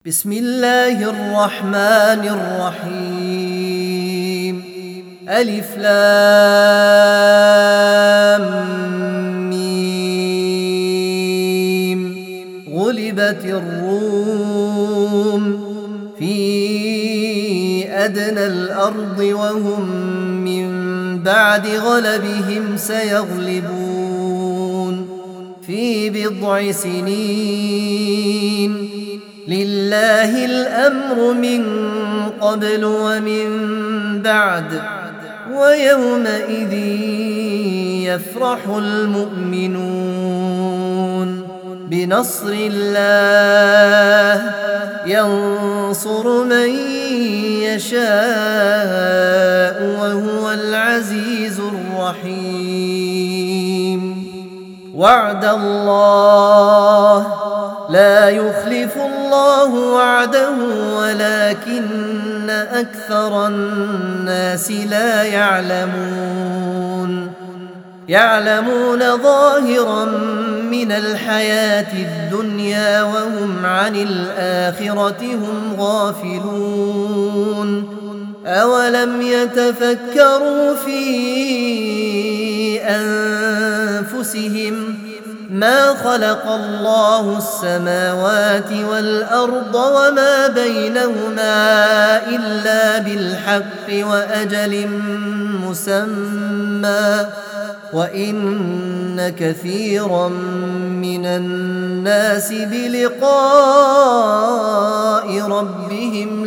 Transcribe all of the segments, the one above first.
بسم الله الرحمن الرحيم. ألف لام ميم. غلبت الروم في أدنى الأرض وهم من بعد غلبهم سيغلبون في بضع سنين. لله الأمر من قبل ومن بعد ويومئذ يفرح المؤمنون بنصر الله ينصر من يشاء وهو العزيز الرحيم. وعد الله لا يخلف الله وعده ولكن أكثر الناس لا يعلمون ظاهرا من الحياة الدنيا وهم عن الآخرة هم غافلون. أولم يتفكروا في أنفسهم ما خلق الله السماوات والأرض وما بينهما إلا بالحق وأجل مسمى وإن كثيرا من الناس بلقاء ربهم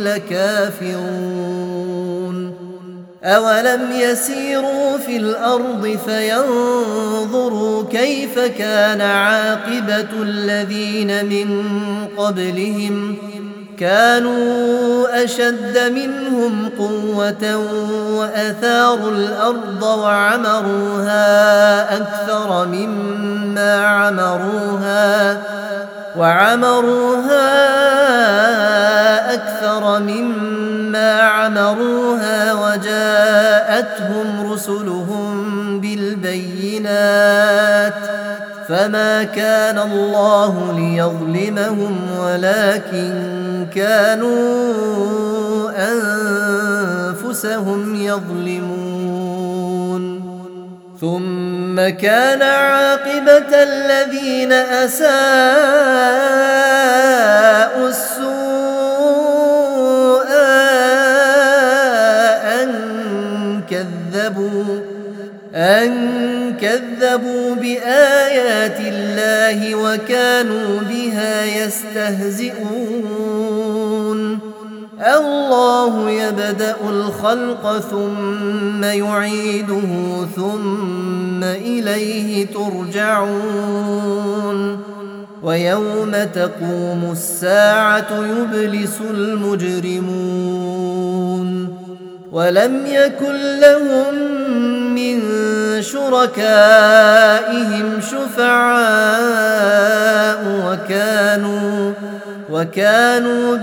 لكافرون. أولم يسيروا في الأرض فينظروا كيف كان عاقبة الذين من قبلهم كانوا أشد منهم قوة وأثاروا الأرض وعمروها أكثر مما عمروها وجاءتهم رسلهم بالبينات فما كان الله ليظلمهم ولكن كانوا أنفسهم يظلمون. ثم كان عاقبة الذين أساءوا السوء أن كذبوا بآيات الله وكانوا بها يستهزئون. الله يبدأ الخلق ثم يعيده ثم إليه ترجعون. ويوم تقوم الساعة يبلس المجرمون ولم يكن لهم من شركائهم شفعاء وكانوا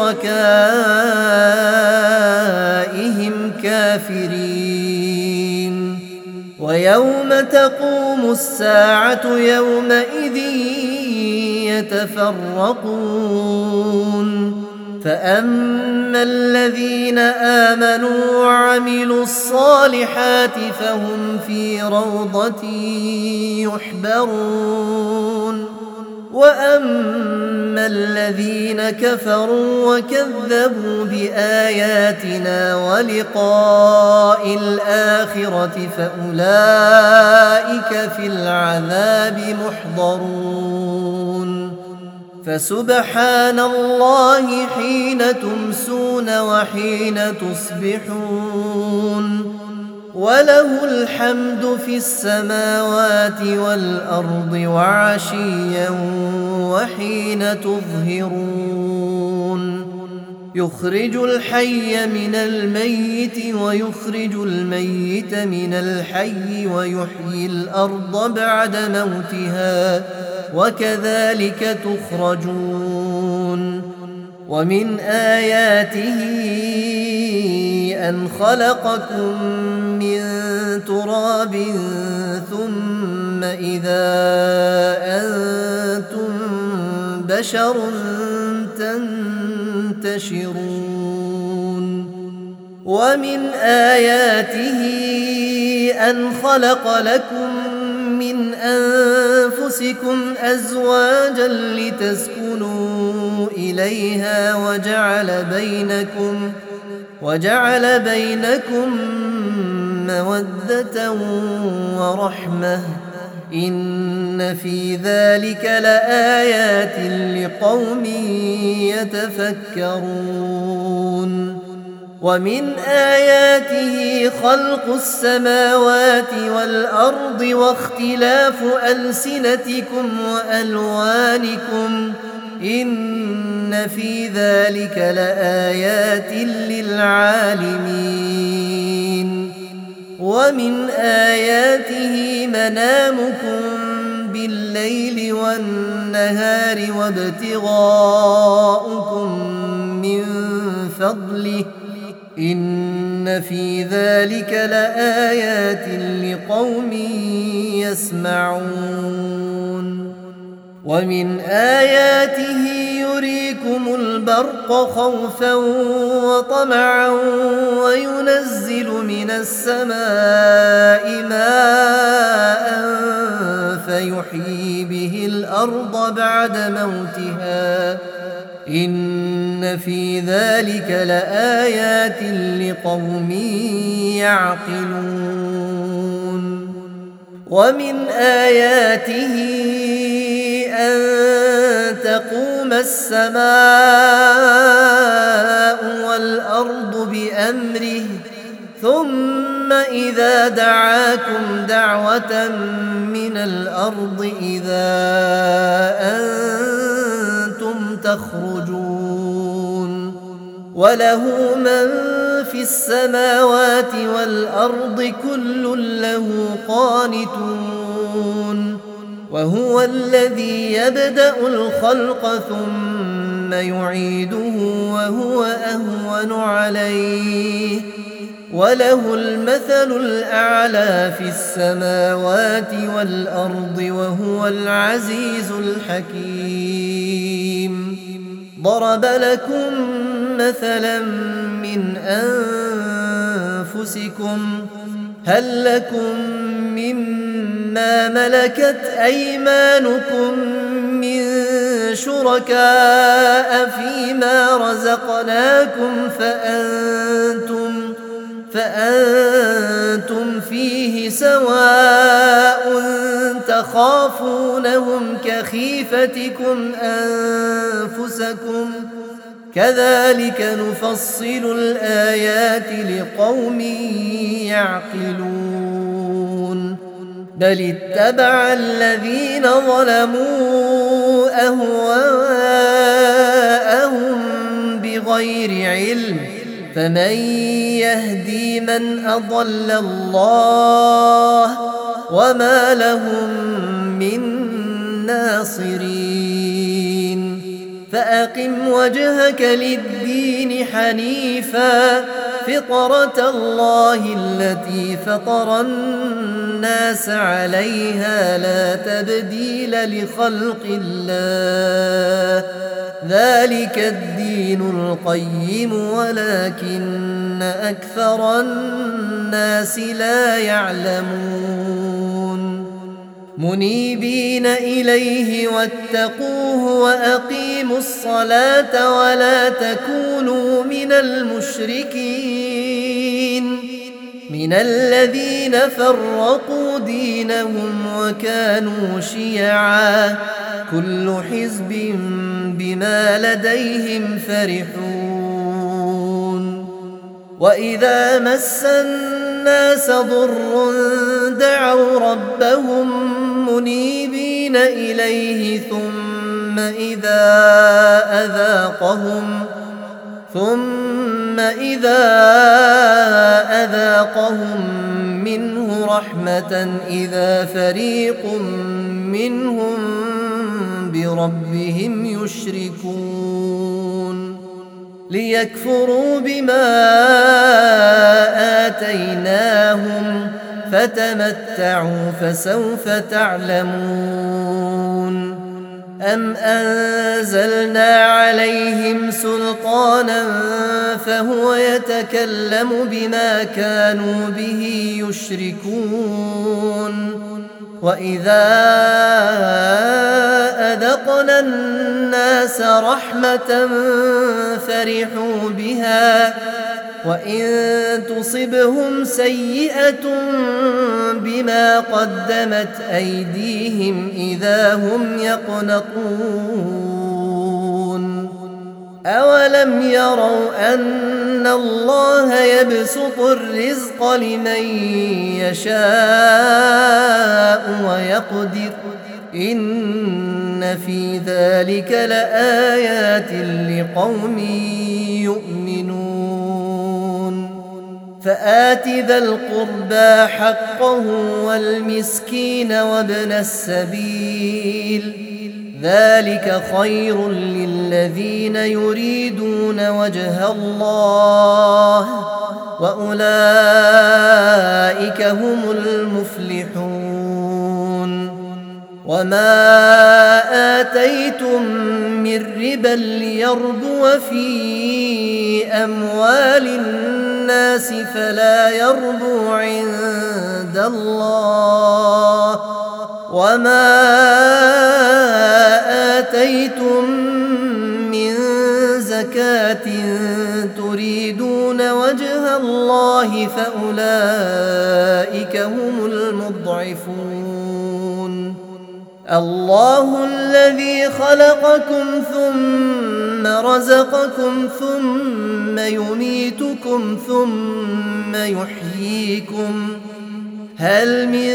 بشركائهم كافرين. ويوم تقوم الساعة يومئذ يتفرقون. فأما الذين آمنوا وعملوا الصالحات فهم في روضة يحبرون. وأما الذين كفروا وكذبوا بآياتنا ولقاء الآخرة فأولئك في العذاب محضرون. فسبحان الله حين تمسون وحين تصبحون وله الحمد في السماوات والأرض وعشيا وحين تظهرون. يخرج الحي من الميت ويخرج الميت من الحي ويحيي الأرض بعد موتها وكذلك تخرجون. ومن آياته أن خلقكم من تراب ثم إذا أنتم بشر تنتشرون ينتشرون ومن آياته أن خلق لكم من أنفسكم أزواجا لتسكنوا إليها وجعل بينكم مودة ورحمة إن في ذلك لآيات لقوم يتفكرون ومن آياته خلق السماوات والأرض واختلاف ألسنتكم وألوانكم إن في ذلك لآيات للعالمين ومن آياته منامكم بالليل والنهار وابتغاؤكم من فضله إن في ذلك لآيات لقوم يسمعون ومن آياته يريكم البرق خوفا وطمعا وينزل من السماء ماء فيحيي به الأرض بعد موتها إن في ذلك لآيات لقوم يعقلون ومن آياته أن تقوم السماء والأرض بأمره ثم إذا دعاكم دعوة من الأرض إذا أنتم تخرجون وله من في السماوات والأرض كل له قانتون وهو الذي يبدأ الخلق ثم يعيده وهو أهون عليه وله المثل الأعلى في السماوات والأرض وهو العزيز الحكيم ضرب لكم مثلا من أنفسكم هل لكم مما ملكت أيمانكم من شركاء فيما رزقناكم فأنتم فيه سواء تخافونهم كخيفتكم أنفسكم كذلك نفصل الآيات لقوم يعقلون بل اتبع الذين ظلموا أهواءهم بغير علم فمن يهدي من أضل الله وما لهم من ناصرين فأقم وجهك للدين حنيفا فطرة الله التي فطر الناس عليها لا تبديل لخلق الله ذلك الدين القيم ولكن أكثر الناس لا يعلمون منيبين إليه واتقوه وأقيموا الصلاة ولا تكونوا من المشركين من الذين فرقوا دينهم وكانوا شيعا كل حزب بما لديهم فرحون وإذا مس الناس ضر دعوا ربهم منيبين إليه ثم إذا أذاقهم منه رحمة إذا فريق منهم بربهم يشركون ليكفروا بما آتيناهم فتمتعوا فسوف تعلمون أم أنزلنا عليهم سلطانا فهو يتكلم بما كانوا به يشركون وإذا أذقنا الناس رحمة فرحوا بها وإن تصبهم سيئة بما قدمت أيديهم إذا هم يقنطون أولم يروا أن الله يبسط الرزق لمن يشاء ويقدر إن في ذلك لآيات لقوم يؤمنون فآت ذا القربى حقه والمسكين وابن السبيل ذلك خير للذين يريدون وجه الله وأولئك هم المفلحون وما آتيتم من ربا ليربو في أموال الناس فلا يربو عند الله وما آتيتم من زكاة تريدون وجه الله فأولئك هم المضعفون الله الذي خلقكم ثم رزقكم ثم يميتكم ثم يحييكم هل من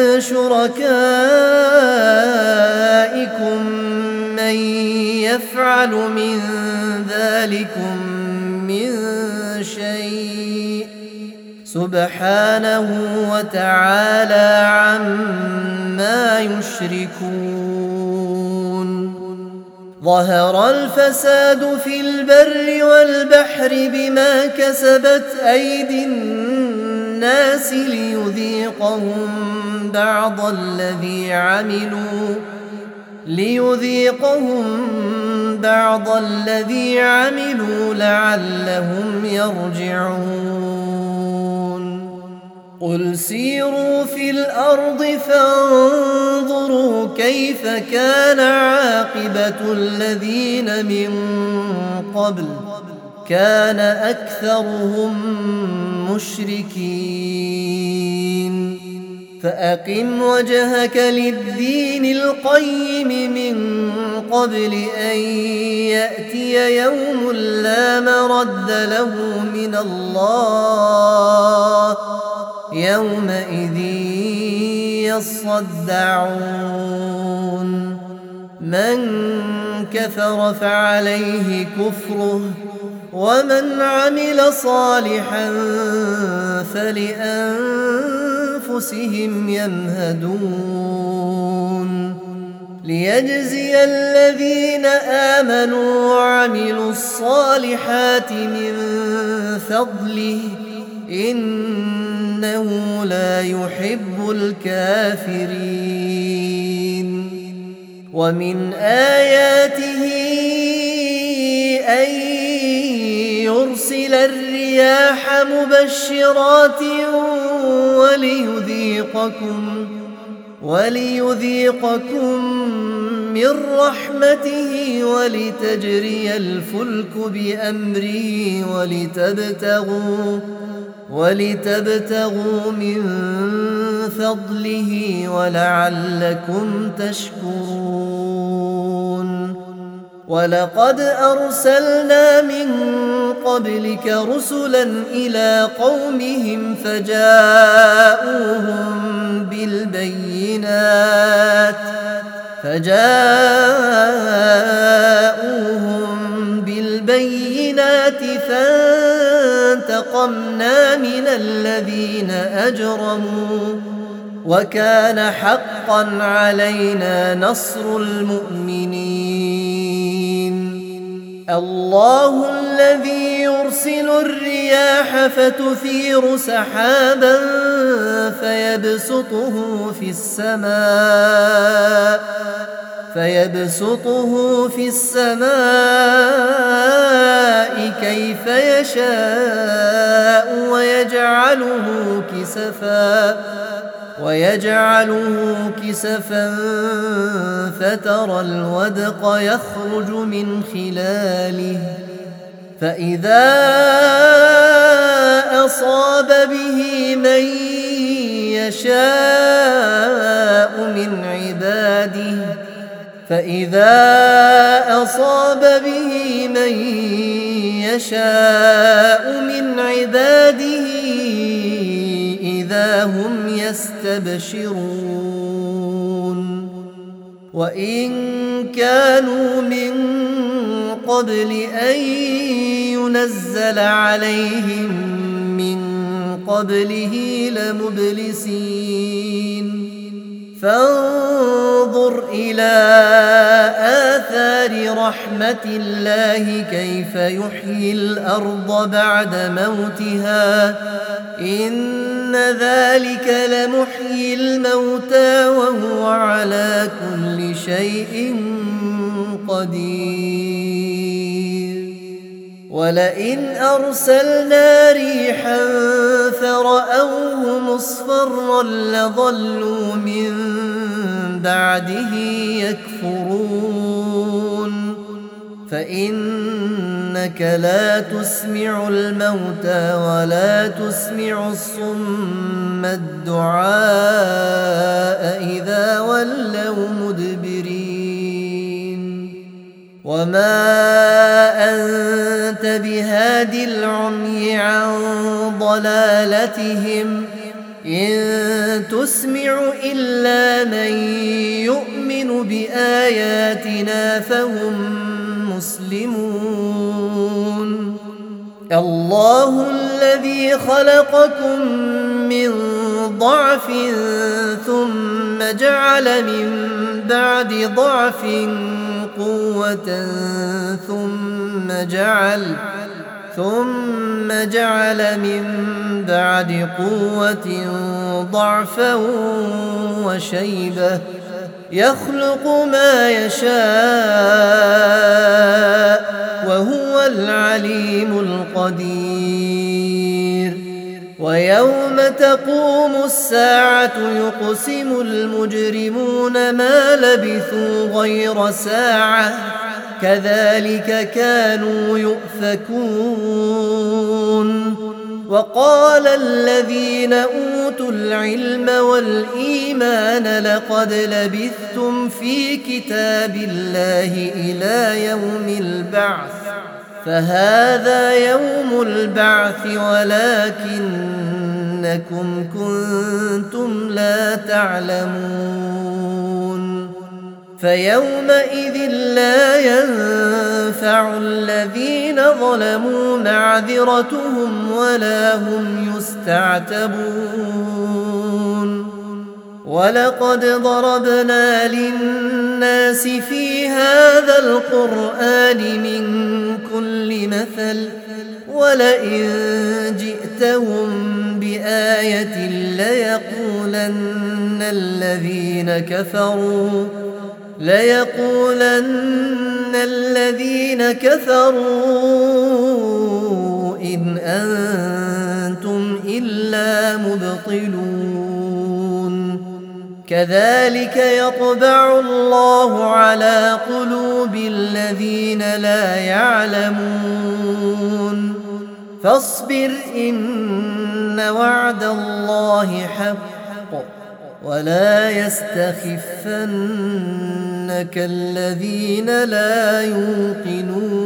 شركائكم من يفعل من ذلكم من شيء سبحانه وتعالى عما يشركون ظهر الفساد في البر والبحر بما كسبت أيدي الناس ليذيقهم بعض الذي عملوا لعلهم يرجعون قل سيروا في الأرض فانظروا كيف كان عاقبة الذين من قبل كان أكثرهم مشركين فأقم وجهك للدين القيم من قبل أن يأتي يوم لا مرد له من الله يومئذ يصدعون من كفر فعليه كفره ومن عمل صالحا فلأنفسهم يمهدون ليجزي الذين آمنوا وعملوا الصالحات من فضله إنه لا يحب الكافرين ومن آياته أن يرسل الرياح مبشرات وليذيقكم من رحمته ولتجري الفلك بأمره ولتبتغوا من فضله ولعلكم تشكرون ولقد أرسلنا من قبلك رسلا إلى قومهم فجاءوهم بالبينات فانتقمنا من الذين أجرموا وكان حقا علينا نصر المؤمنين الله الذي يرسل الرياح فتثير سحابا فيبسطه في السماء كيف يشاء ويجعله كسفا فترى الودق يخرج من خلاله فإذا أصاب به من يشاء من عباده إذا هم يستبشرون وإن كانوا من قبل أن ينزل عليهم من قبله لمبلسين فانظر إلى آثار رحمة الله كيف يحيي الأرض بعد موتها إن ذلك لمحيي الموتى وهو على كل شيء قدير ولئن أرسلنا ريحا فرأوه مصفرا لظلوا من بعده يكفرون فإنك لا تسمع الموتى ولا تسمع الصم الدعاء إذا ولوا مدبرين وما أنت بهاد العمي عن ضلالتهم إن تسمع إلا من يؤمن بآياتنا فهم مسلمون الله الذي خلقكم من ضعف ثم جعل من بعد ضعف قوة ثم جعل من بعد قوة ضعفا وشيبة يخلق ما يشاء وهو العليم القدير ويوم تقوم الساعة يقسم المجرمون ما لبثوا غير ساعة كذلك كانوا يؤفكون وقال الذين أوتوا العلم والإيمان لقد لبثتم في كتاب الله إلى يوم البعث فهذا يوم البعث ولكنكم كنتم لا تعلمون فيومئذ لا ينفع الذين ظلموا معذرتهم ولا هم يستعتبون ولقد ضربنا للناس في هذا القرآن من كل مثل ولئن جئتهم بآية ليقولن الذين كفروا إن أنتم إلا مبطلون كذلك يطبع الله على قلوب الذين لا يعلمون فاصبر إن وعد الله حق ولا يستخفنك الذين لا يوقنون